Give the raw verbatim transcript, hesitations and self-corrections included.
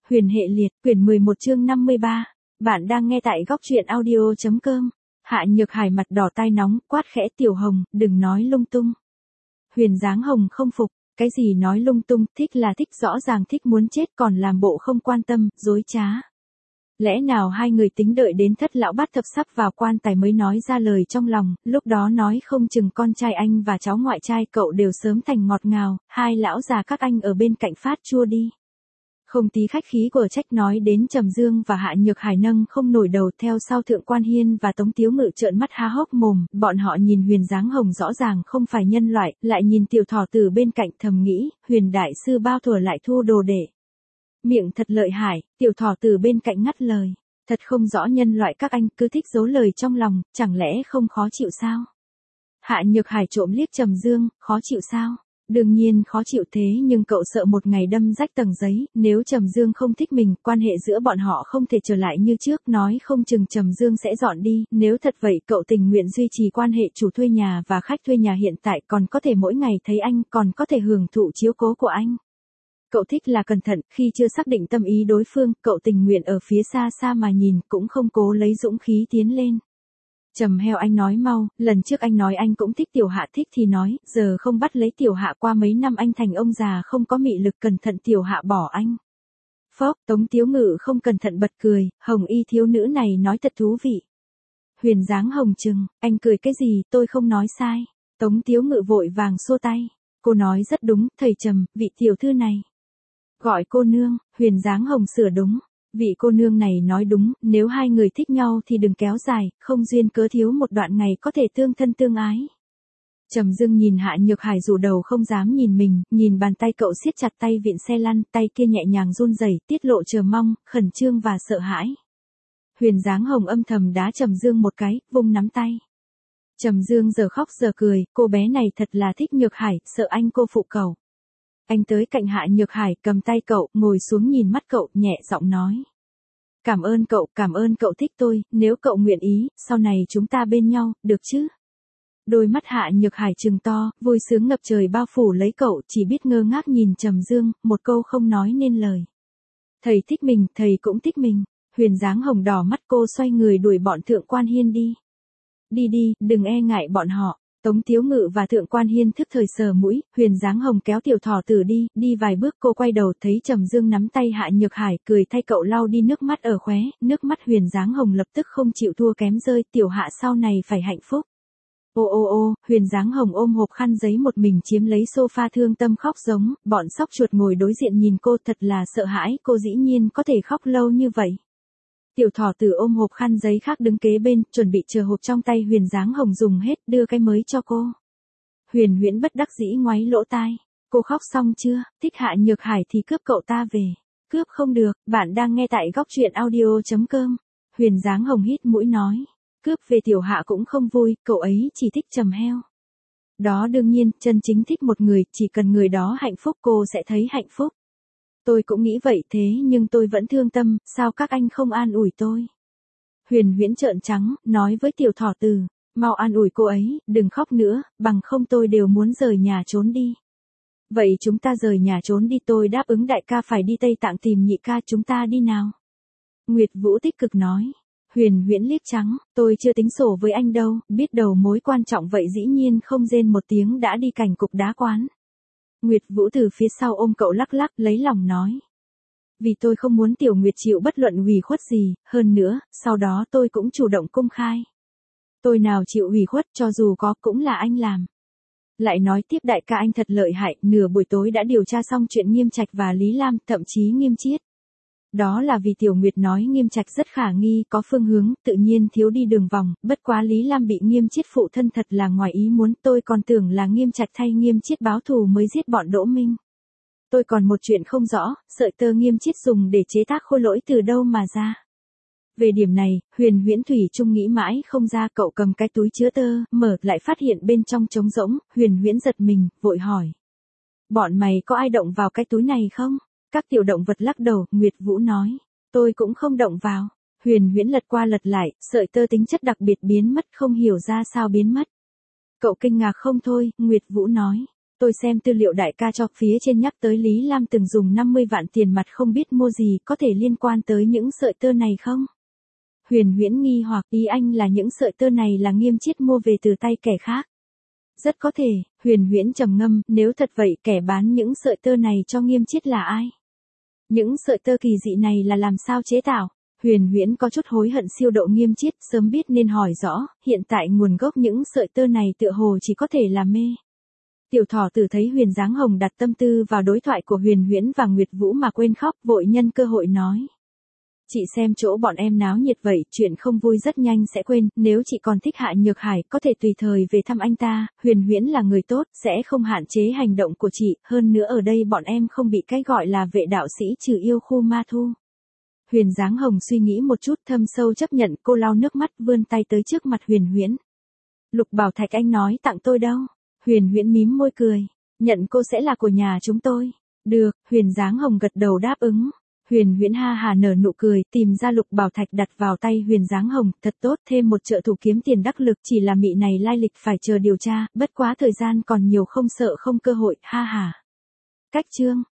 Huyền hệ liệt, quyển mười một chương năm mươi ba. Bạn đang nghe tại góc truyện audio chấm com. Hạ Nhược Hải mặt đỏ tai nóng, quát khẽ Tiểu Hồng, đừng nói lung tung. Huyền dáng hồng không phục, cái gì nói lung tung, thích là thích, rõ ràng thích muốn chết còn làm bộ không quan tâm, dối trá. Lẽ nào hai người tính đợi đến thất lão bát thập sắp vào quan tài mới nói ra lời trong lòng, lúc đó nói không chừng con trai anh và cháu ngoại trai cậu đều sớm thành ngọt ngào, hai lão già các anh ở bên cạnh phát chua đi. Không tí khách khí của trách nói đến Trầm Dương và Hạ Nhược Hải nâng không nổi đầu, theo sau Thượng Quan Hiên và Tống Tiếu Ngự trợn mắt há hốc mồm, bọn họ nhìn Huyền dáng hồng rõ ràng không phải nhân loại, lại nhìn tiểu thỏ từ bên cạnh thầm nghĩ, Huyền đại sư bao thuở lại thu đồ đệ. Miệng thật lợi hại, tiểu thỏ từ bên cạnh ngắt lời, thật không rõ nhân loại các anh cứ thích giấu lời trong lòng, chẳng lẽ không khó chịu sao? Hạ Nhược Hải trộm liếc Trầm Dương, khó chịu sao? Đương nhiên khó chịu, thế nhưng cậu sợ một ngày đâm rách tầng giấy, nếu Trầm Dương không thích mình, quan hệ giữa bọn họ không thể trở lại như trước, nói không chừng Trầm Dương sẽ dọn đi, nếu thật vậy cậu tình nguyện duy trì quan hệ chủ thuê nhà và khách thuê nhà hiện tại, còn có thể mỗi ngày thấy anh, còn có thể hưởng thụ chiếu cố của anh. Cậu thích là cẩn thận, khi chưa xác định tâm ý đối phương, cậu tình nguyện ở phía xa xa mà nhìn, cũng không cố lấy dũng khí tiến lên. Trầm heo anh nói mau, lần trước anh nói anh cũng thích Tiểu Hạ, thích thì nói, giờ không bắt lấy Tiểu Hạ, qua mấy năm anh thành ông già không có mị lực, cẩn thận Tiểu Hạ bỏ anh. Phốc, Tống Tiếu Ngự không cẩn thận bật cười, Hồng y thiếu nữ này nói thật thú vị. Huyền dáng hồng trừng, anh cười cái gì, tôi không nói sai. Tống Tiếu Ngự vội vàng xua tay, cô nói rất đúng, thầy Trầm, vị tiểu thư này. Gọi cô nương, Huyền dáng hồng sửa đúng. Vị cô nương này nói đúng, nếu hai người thích nhau thì đừng kéo dài, không duyên cớ thiếu một đoạn ngày có thể tương thân tương ái. Trầm Dương nhìn Hạ Nhược Hải rủ đầu không dám nhìn mình, nhìn bàn tay cậu siết chặt tay vịn xe lăn, tay kia nhẹ nhàng run rẩy, tiết lộ chờ mong, khẩn trương và sợ hãi. Huyền dáng hồng âm thầm đá Trầm Dương một cái, vung nắm tay. Trầm Dương giờ khóc giờ cười, cô bé này thật là thích Nhược Hải, sợ anh cô phụ cậu. Anh tới cạnh Hạ Nhược Hải, cầm tay cậu, ngồi xuống nhìn mắt cậu, nhẹ giọng nói. Cảm ơn cậu, cảm ơn cậu thích tôi, nếu cậu nguyện ý, sau này chúng ta bên nhau, được chứ? Đôi mắt Hạ Nhược Hải trừng to, vui sướng ngập trời bao phủ lấy cậu, chỉ biết ngơ ngác nhìn Trầm Dương, một câu không nói nên lời. Thầy thích mình, thầy cũng thích mình. Huyền dáng hồng đỏ mắt, cô xoay người đuổi bọn Thượng Quan Hiên đi. Đi đi, đừng e ngại bọn họ. Tống Tiếu Ngự và Thượng Quan Hiên thức thời sờ mũi, Huyền dáng hồng kéo tiểu thỏ tử đi, đi vài bước cô quay đầu thấy Trầm Dương nắm tay Hạ Nhược Hải, cười thay cậu lau đi nước mắt ở khóe, nước mắt Huyền dáng hồng lập tức không chịu thua kém rơi, Tiểu Hạ sau này phải hạnh phúc. Ô ô ô, Huyền dáng hồng ôm hộp khăn giấy một mình chiếm lấy sofa thương tâm khóc giống, bọn sóc chuột ngồi đối diện nhìn cô thật là sợ hãi, cô dĩ nhiên có thể khóc lâu như vậy. Tiểu thỏ tử ôm hộp khăn giấy khác đứng kế bên, chuẩn bị chờ hộp trong tay Huyền dáng hồng dùng hết, đưa cái mới cho cô. Huyền Huyễn bất đắc dĩ ngoáy lỗ tai. Cô khóc xong chưa, thích Hạ Nhược Hải thì cướp cậu ta về. Cướp không được, bạn đang nghe tại góc truyện audio chấm com. Huyền dáng hồng hít mũi nói. Cướp về Tiểu Hạ cũng không vui, cậu ấy chỉ thích Trầm heo. Đó đương nhiên, chân chính thích một người, chỉ cần người đó hạnh phúc cô sẽ thấy hạnh phúc. Tôi cũng nghĩ vậy, thế nhưng tôi vẫn thương tâm, sao các anh không an ủi tôi? Huyền Huyễn trợn trắng, nói với tiểu thỏ tử, mau an ủi cô ấy, đừng khóc nữa, bằng không tôi đều muốn rời nhà trốn đi. Vậy chúng ta rời nhà trốn đi, tôi đáp ứng đại ca phải đi Tây Tạng tìm nhị ca, chúng ta đi nào. Nguyệt Vũ tích cực nói. Huyền Huyễn liếc trắng, tôi chưa tính sổ với anh đâu, biết đầu mối quan trọng vậy dĩ nhiên không rên một tiếng đã đi cảnh cục đá quán. Nguyệt Vũ từ phía sau ôm cậu lắc lắc, lấy lòng nói. Vì tôi không muốn Tiểu Nguyệt chịu bất luận ủy khuất gì, hơn nữa, sau đó tôi cũng chủ động công khai. Tôi nào chịu ủy khuất, cho dù có, cũng là anh làm. Lại nói tiếp đại ca anh thật lợi hại, nửa buổi tối đã điều tra xong chuyện Nghiêm Trạch và Lý Lam, thậm chí Nghiêm Chiết. Đó là vì Tiểu Nguyệt nói Nghiêm Trạch rất khả nghi, có phương hướng, tự nhiên thiếu đi đường vòng, bất quá Lý Lam bị Nghiêm Chiết phụ thân thật là ngoài ý muốn, tôi còn tưởng là Nghiêm Trạch thay Nghiêm Chiết báo thù mới giết bọn Đỗ Minh. Tôi còn một chuyện không rõ, sợi tơ Nghiêm Chiết dùng để chế tác khôi lỗi từ đâu mà ra. Về điểm này, Huyền Huyễn thủy chung nghĩ mãi không ra, cậu cầm cái túi chứa tơ, mở lại phát hiện bên trong trống rỗng, Huyền Huyễn giật mình, vội hỏi. Bọn mày có ai động vào cái túi này không? Các tiểu động vật lắc đầu, Nguyệt Vũ nói. Tôi cũng không động vào. Huyền Huyễn lật qua lật lại, sợi tơ tính chất đặc biệt biến mất, không hiểu ra sao biến mất. Cậu kinh ngạc không thôi, Nguyệt Vũ nói. Tôi xem tư liệu đại ca cho phía trên nhắc tới Lý Lam từng dùng năm mươi vạn tiền mặt không biết mua gì, có thể liên quan tới những sợi tơ này không? Huyền Huyễn nghi hoặc, ý anh là những sợi tơ này là Nghiêm Chiết mua về từ tay kẻ khác. Rất có thể, Huyền Huyễn trầm ngâm, nếu thật vậy kẻ bán những sợi tơ này cho Nghiêm Chiết là ai? Những sợi tơ kỳ dị này là làm sao chế tạo? Huyền Huyễn có chút hối hận siêu độ Nghiêm Chiết, sớm biết nên hỏi rõ, hiện tại nguồn gốc những sợi tơ này tựa hồ chỉ có thể là mê. Tiểu Thỏ Tử thấy Huyền Dáng Hồng đặt tâm tư vào đối thoại của Huyền Huyễn và Nguyệt Vũ mà quên khóc, vội nhân cơ hội nói. Chị xem chỗ bọn em náo nhiệt vậy, chuyện không vui rất nhanh sẽ quên, nếu chị còn thích Hạ Nhược Hải, có thể tùy thời về thăm anh ta, Huyền Huyễn là người tốt, sẽ không hạn chế hành động của chị, hơn nữa ở đây bọn em không bị cái gọi là vệ đạo sĩ trừ yêu khu ma thu. Huyền Dáng Hồng suy nghĩ một chút thâm sâu chấp nhận, cô lau nước mắt vươn tay tới trước mặt Huyền Huyễn. Lục Bảo Thạch anh nói tặng tôi đâu? Huyền Huyễn mím môi cười, nhận cô sẽ là của nhà chúng tôi. Được, Huyền Dáng Hồng gật đầu đáp ứng. Huyền Huyễn ha hà nở nụ cười, tìm ra Lục Bảo Thạch đặt vào tay Huyền Dáng Hồng, thật tốt, thêm một trợ thủ kiếm tiền đắc lực, chỉ là mị này lai lịch phải chờ điều tra, bất quá thời gian còn nhiều không sợ không cơ hội, ha hà. Cách chương